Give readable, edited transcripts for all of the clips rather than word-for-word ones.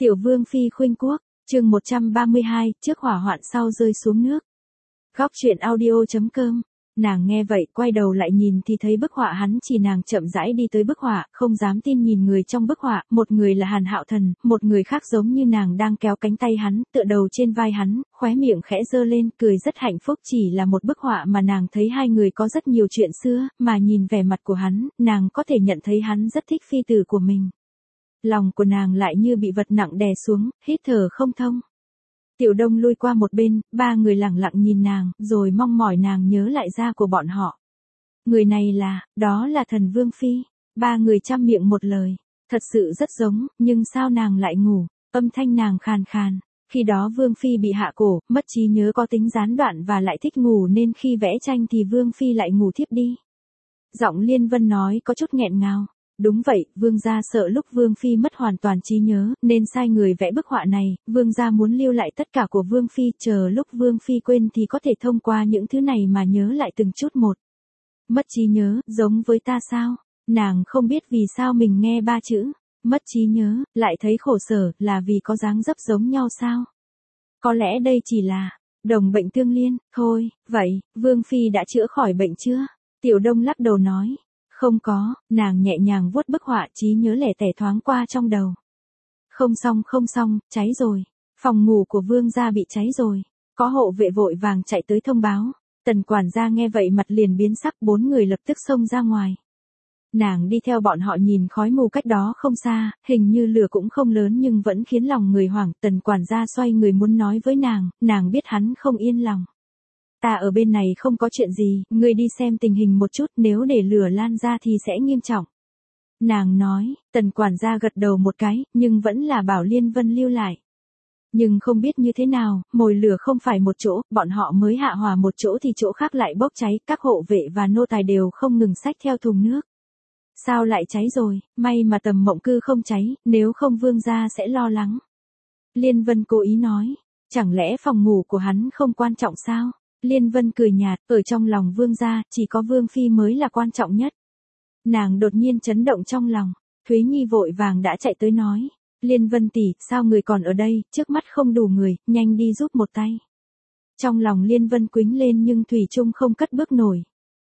Tiểu Vương Phi khuynh quốc, chương 132, trước hỏa hoạn sau rơi xuống nước. Góc truyện audio.com. Nàng nghe vậy quay đầu lại nhìn thì thấy bức họa hắn chỉ nàng chậm rãi đi tới bức họa, không dám tin nhìn người trong bức họa, một người là Hàn Hạo Thần, một người khác giống như nàng đang kéo cánh tay hắn, tựa đầu trên vai hắn, khóe miệng khẽ giơ lên, cười rất hạnh phúc. Chỉ là một bức họa mà nàng thấy hai người có rất nhiều chuyện xưa, mà nhìn vẻ mặt của hắn, nàng có thể nhận thấy hắn rất thích phi tử của mình. Lòng của nàng lại như bị vật nặng đè xuống, hít thở không thông. Tiểu Đông lui qua một bên, ba người lẳng lặng nhìn nàng, rồi mong mỏi nàng nhớ lại gia của bọn họ. Người này đó là Thần Vương Phi. Ba người chăm miệng một lời, thật sự rất giống, nhưng sao nàng lại ngủ, âm thanh nàng khàn khàn. Khi đó Vương Phi bị hạ cổ, mất trí nhớ, có tính gián đoạn và lại thích ngủ nên khi vẽ tranh thì Vương Phi lại ngủ thiếp đi. Giọng Liên Vân nói có chút nghẹn ngào. Đúng vậy, Vương gia sợ lúc Vương Phi mất hoàn toàn trí nhớ, nên sai người vẽ bức họa này, Vương gia muốn lưu lại tất cả của Vương Phi, chờ lúc Vương Phi quên thì có thể thông qua những thứ này mà nhớ lại từng chút một. Mất trí nhớ, giống với ta sao? Nàng không biết vì sao mình nghe ba chữ, mất trí nhớ, lại thấy khổ sở, là vì có dáng dấp giống nhau sao? Có lẽ đây chỉ là đồng bệnh tương liên, thôi, vậy, Vương Phi đã chữa khỏi bệnh chưa? Tiểu Đông lắc đầu nói. Không có, nàng nhẹ nhàng vuốt bức họa, trí nhớ lẻ tẻ thoáng qua trong đầu. Không xong, cháy rồi. Phòng ngủ của Vương gia bị cháy rồi. Có hộ vệ vội vàng chạy tới thông báo. Tần quản gia nghe vậy mặt liền biến sắc, bốn người lập tức xông ra ngoài. Nàng đi theo bọn họ nhìn khói mù cách đó không xa, hình như lửa cũng không lớn nhưng vẫn khiến lòng người hoảng. Tần quản gia xoay người muốn nói với nàng biết hắn không yên lòng. Ta ở bên này không có chuyện gì, ngươi đi xem tình hình một chút, nếu để lửa lan ra thì sẽ nghiêm trọng. Nàng nói, tần quản gia gật đầu một cái, nhưng vẫn là bảo Liên Vân lưu lại. Nhưng không biết như thế nào, mồi lửa không phải một chỗ, bọn họ mới hạ hỏa một chỗ thì chỗ khác lại bốc cháy, các hộ vệ và nô tài đều không ngừng xách theo thùng nước. Sao lại cháy rồi, may mà Tầm Mộng Cư không cháy, nếu không Vương gia sẽ lo lắng. Liên Vân cố ý nói, chẳng lẽ phòng ngủ của hắn không quan trọng sao? Liên Vân cười nhạt, ở trong lòng Vương gia, chỉ có Vương Phi mới là quan trọng nhất. Nàng đột nhiên chấn động trong lòng, Thúy Nhi vội vàng đã chạy tới nói. Liên Vân tỷ, sao người còn ở đây, trước mắt không đủ người, nhanh đi giúp một tay. Trong lòng Liên Vân quính lên nhưng Thủy Trung không cất bước nổi.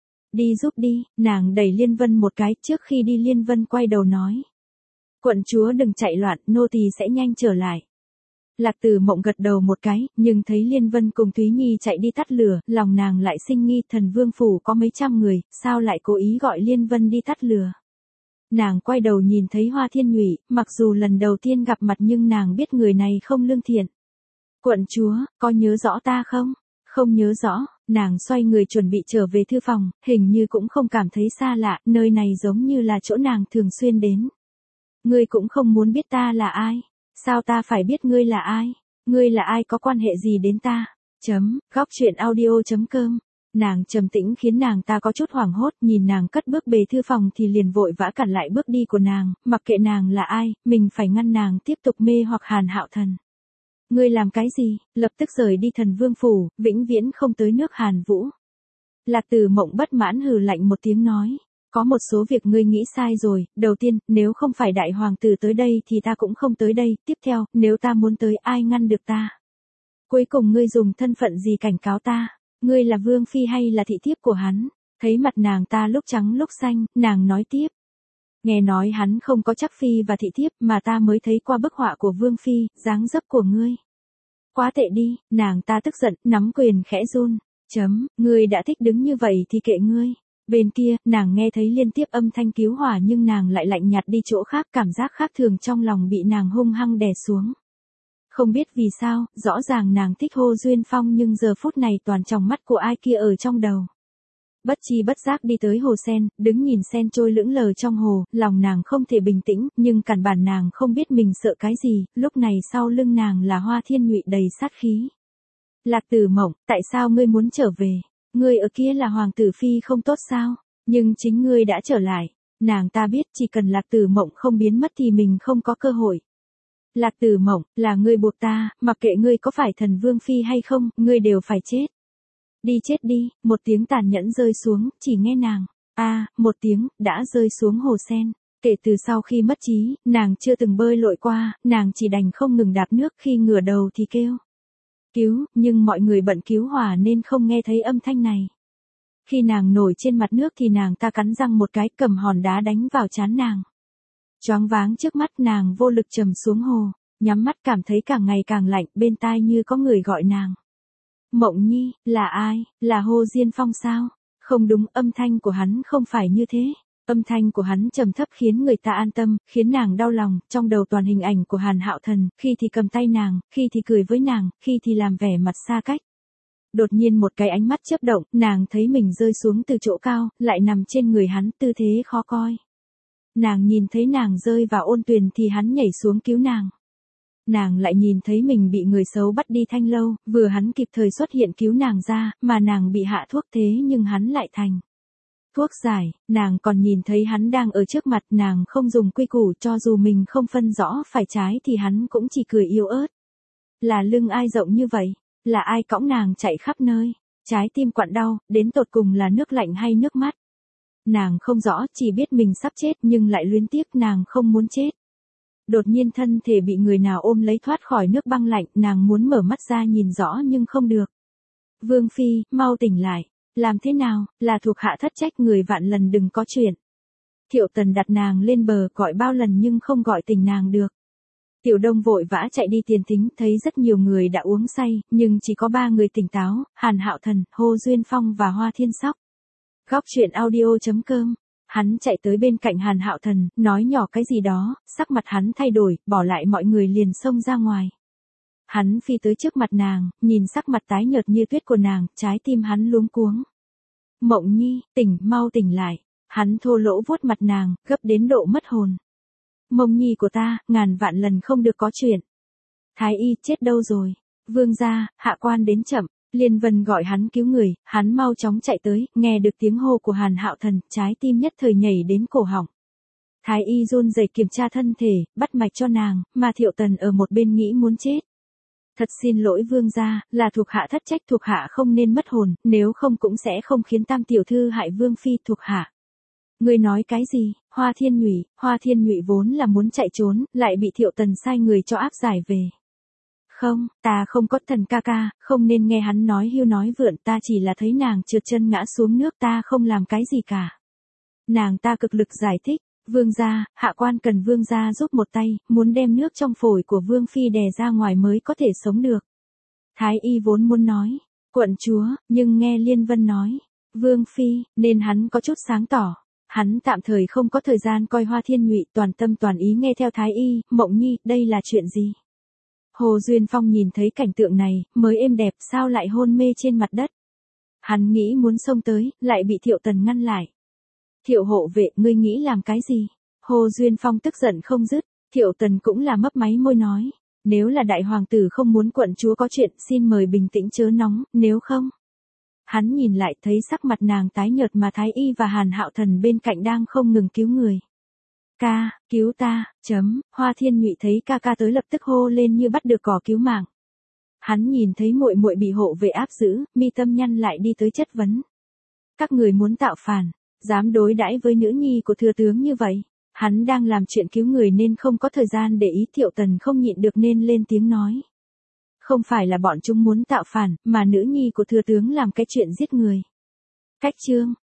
Đi giúp đi, nàng đẩy Liên Vân một cái, trước khi đi Liên Vân quay đầu nói. Quận chúa đừng chạy loạn, nô tỳ sẽ nhanh trở lại. Lạc Tử Mộng gật đầu một cái, nhưng thấy Liên Vân cùng Thúy Nhi chạy đi tắt lửa, lòng nàng lại sinh nghi, Thần Vương phủ có mấy trăm người, sao lại cố ý gọi Liên Vân đi tắt lửa. Nàng quay đầu nhìn thấy Hoa Thiên Nhụy, mặc dù lần đầu tiên gặp mặt nhưng nàng biết người này không lương thiện. Quận chúa, có nhớ rõ ta không? Không nhớ rõ, nàng xoay người chuẩn bị trở về thư phòng, hình như cũng không cảm thấy xa lạ, nơi này giống như là chỗ nàng thường xuyên đến. Ngươi cũng không muốn biết ta là ai? Sao ta phải biết ngươi là ai? Ngươi là ai, có quan hệ gì đến ta? Góc truyện audio.com. Nàng trầm tĩnh khiến nàng ta có chút hoảng hốt, nhìn nàng cất bước về thư phòng thì liền vội vã cản lại bước đi của nàng, mặc kệ nàng là ai, mình phải ngăn nàng tiếp tục mê hoặc Hàn Hạo Thần. Ngươi làm cái gì? Lập tức rời đi Thần Vương phủ, vĩnh viễn không tới nước Hàn Vũ. Lạc Tử Mộng bất mãn hừ lạnh một tiếng nói. Có một số việc ngươi nghĩ sai rồi, đầu tiên, nếu không phải đại hoàng tử tới đây thì ta cũng không tới đây, tiếp theo, nếu ta muốn tới ai ngăn được ta? Cuối cùng ngươi dùng thân phận gì cảnh cáo ta? Ngươi là Vương Phi hay là thị thiếp của hắn? Thấy mặt nàng ta lúc trắng lúc xanh, nàng nói tiếp. Nghe nói hắn không có chắc Phi và thị thiếp mà ta mới thấy qua bức họa của Vương Phi, dáng dấp của ngươi. Quá tệ đi, nàng ta tức giận, nắm quyền khẽ run. Ngươi đã thích đứng như vậy thì kệ ngươi. Bên kia, nàng nghe thấy liên tiếp âm thanh cứu hỏa nhưng nàng lại lạnh nhạt đi chỗ khác, cảm giác khác thường trong lòng bị nàng hung hăng đè xuống. Không biết vì sao, rõ ràng nàng thích Hồ Duyên Phong nhưng giờ phút này toàn tròng mắt của ai kia ở trong đầu. Bất chi bất giác đi tới hồ sen, đứng nhìn sen trôi lững lờ trong hồ, lòng nàng không thể bình tĩnh, nhưng căn bản nàng không biết mình sợ cái gì, lúc này sau lưng nàng là Hoa Thiên Nhụy đầy sát khí. Lạc Tử Mộng, tại sao ngươi muốn trở về? Ngươi ở kia là hoàng tử phi không tốt sao? Nhưng chính ngươi đã trở lại. Nàng ta biết chỉ cần Lạc Tử Mộng không biến mất thì mình không có cơ hội. Lạc Tử Mộng, là ngươi buộc ta, mặc kệ ngươi có phải Thần Vương Phi hay không, ngươi đều phải chết. Đi chết đi, một tiếng tàn nhẫn rơi xuống, chỉ nghe nàng. Một tiếng, đã rơi xuống hồ sen. Kể từ sau khi mất trí, nàng chưa từng bơi lội qua, nàng chỉ đành không ngừng đạp nước khi ngửa đầu thì kêu. Cứu, nhưng mọi người bận cứu hỏa nên không nghe thấy âm thanh này. Khi nàng nổi trên mặt nước thì nàng ta cắn răng một cái, cầm hòn đá đánh vào trán nàng. Choáng váng trước mắt, nàng vô lực trầm xuống hồ, nhắm mắt cảm thấy càng ngày càng lạnh, bên tai như có người gọi nàng. Mộng Nhi, là ai, là Hồ Diên Phong sao? Không đúng, âm thanh của hắn không phải như thế. Âm thanh của hắn trầm thấp khiến người ta an tâm, khiến nàng đau lòng, trong đầu toàn hình ảnh của Hàn Hạo Thần, khi thì cầm tay nàng, khi thì cười với nàng, khi thì làm vẻ mặt xa cách. Đột nhiên một cái ánh mắt chớp động, nàng thấy mình rơi xuống từ chỗ cao, lại nằm trên người hắn, tư thế khó coi. Nàng nhìn thấy nàng rơi vào ôn tuyền thì hắn nhảy xuống cứu nàng. Nàng lại nhìn thấy mình bị người xấu bắt đi Thanh Lâu, vừa hắn kịp thời xuất hiện cứu nàng ra, mà nàng bị hạ thuốc thế nhưng hắn lại thành thuốc giải, nàng còn nhìn thấy hắn đang ở trước mặt, nàng không dùng quy củ, cho dù mình không phân rõ phải trái thì hắn cũng chỉ cười yếu ớt. Là lưng ai rộng như vậy? Là ai cõng nàng chạy khắp nơi? Trái tim quặn đau, đến tột cùng là nước lạnh hay nước mắt? Nàng không rõ, chỉ biết mình sắp chết nhưng lại luyến tiếc, nàng không muốn chết. Đột nhiên thân thể bị người nào ôm lấy thoát khỏi nước băng lạnh, nàng muốn mở mắt ra nhìn rõ nhưng không được. Vương Phi, mau tỉnh lại. Làm thế nào, là thuộc hạ thất trách, người vạn lần đừng có chuyện. Thiệu Tần đặt nàng lên bờ, gọi bao lần nhưng không gọi tỉnh nàng được. Tiểu Đông vội vã chạy đi tiền thính, thấy rất nhiều người đã uống say, nhưng chỉ có 3 người tỉnh táo, Hàn Hạo Thần, Hồ Duyên Phong và Hoa Thiên Sóc. Góc truyện audio.com. Hắn chạy tới bên cạnh Hàn Hạo Thần, nói nhỏ cái gì đó, sắc mặt hắn thay đổi, bỏ lại mọi người liền xông ra ngoài. Hắn phi tới trước mặt nàng, nhìn sắc mặt tái nhợt như tuyết của nàng, trái tim hắn luống cuống. Mộng Nhi, tỉnh, mau tỉnh lại. Hắn thô lỗ vuốt mặt nàng, gấp đến độ mất hồn. Mộng Nhi của ta, ngàn vạn lần không được có chuyện. Thái y chết đâu rồi? Vương gia, hạ quan đến chậm. Liên Vân gọi hắn cứu người, hắn mau chóng chạy tới, nghe được tiếng hô của Hàn Hạo Thần, trái tim nhất thời nhảy đến cổ họng. Thái y run rẩy kiểm tra thân thể, bắt mạch cho nàng, mà Thiệu Tần ở một bên nghĩ muốn chết. Thật xin lỗi vương gia, là thuộc hạ thất trách, thuộc hạ không nên mất hồn, nếu không cũng sẽ không khiến Tam tiểu thư hại vương phi, thuộc hạ. Ngươi nói cái gì? Hoa Thiên Nhụy vốn là muốn chạy trốn, lại bị Thiệu Tần sai người cho áp giải về. Không, ta không có Thần ca ca, không nên nghe hắn nói hưu nói vượn, ta chỉ là thấy nàng trượt chân ngã xuống nước, ta không làm cái gì cả. Nàng ta cực lực giải thích, vương gia, hạ quan cần vương gia giúp một tay, muốn đem nước trong phổi của vương phi đè ra ngoài mới có thể sống được. Thái y vốn muốn nói, quận chúa, nhưng nghe Liên Vân nói, vương phi, nên hắn có chút sáng tỏ. Hắn tạm thời không có thời gian coi Hoa Thiên Nhụy, toàn tâm toàn ý nghe theo Thái y. Mộng Nhi, đây là chuyện gì? Hồ Duyên Phong nhìn thấy cảnh tượng này, mới êm đẹp, sao lại hôn mê trên mặt đất? Hắn nghĩ muốn xông tới, lại bị Thiệu Tần ngăn lại. Thiệu hộ vệ, ngươi nghĩ làm cái gì? Hồ Duyên Phong tức giận không dứt, Thiệu Tần cũng là mấp máy môi nói. Nếu là đại hoàng tử không muốn quận chúa có chuyện, xin mời bình tĩnh chớ nóng, nếu không. Hắn nhìn lại thấy sắc mặt nàng tái nhợt mà Thái y và Hàn Hạo Thần bên cạnh đang không ngừng cứu người. Ca, cứu ta, Hoa Thiên Nhụy thấy ca ca tới lập tức hô lên như bắt được cỏ cứu mạng. Hắn nhìn thấy muội muội bị hộ vệ áp giữ, mi tâm nhăn lại đi tới chất vấn. Các người muốn tạo phản, dám đối đãi với nữ nhi của thừa tướng như vậy. Hắn đang làm chuyện cứu người nên không có thời gian để ý, Thiệu Tần không nhịn được nên lên tiếng nói. Không phải là bọn chúng muốn tạo phản, mà nữ nhi của thừa tướng làm cái chuyện giết người. Cách chương,